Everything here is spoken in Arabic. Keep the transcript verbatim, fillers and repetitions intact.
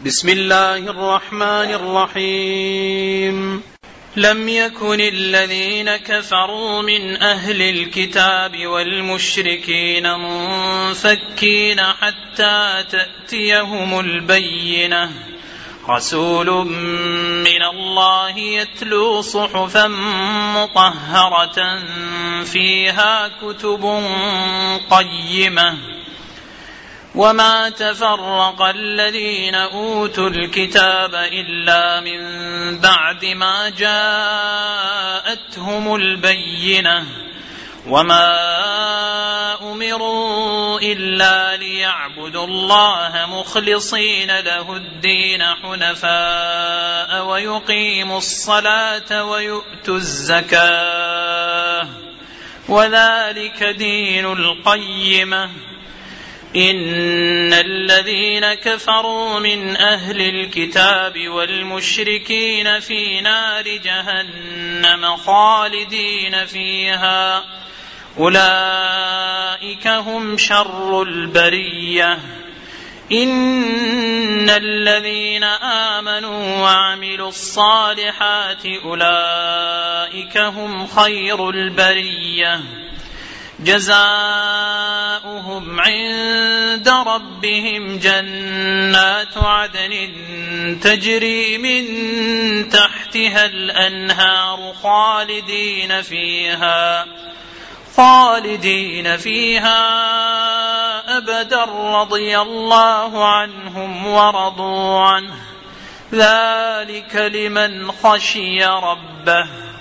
بسم الله الرحمن الرحيم. لم يكن الذين كفروا من أهل الكتاب والمشركين منفكين حتى تأتيهم البينة، رسول من الله يتلو صحفا مطهرة فيها كتب قيمة. وما تفرق الذين أوتوا الكتاب إلا من بعد ما جاءتهم البينة، وما أمروا إلا ليعبدوا الله مخلصين له الدين حنفاء ويقيموا الصلاة ويؤتوا الزكاة، وذلك دين القيمة. إن الذين كفروا من أهل الكتاب والمشركين في نار جهنم خالدين فيها، أولئك هم شر البرية. إن الذين آمنوا وعملوا الصالحات أولئك هم خير البرية، جزاؤهم عند ربهم جنات عدن تجري من تحتها الأنهار خالدين فيها خالدين فيها أبدا، رضي الله عنهم ورضوا عنه، ذلك لمن خشي ربه.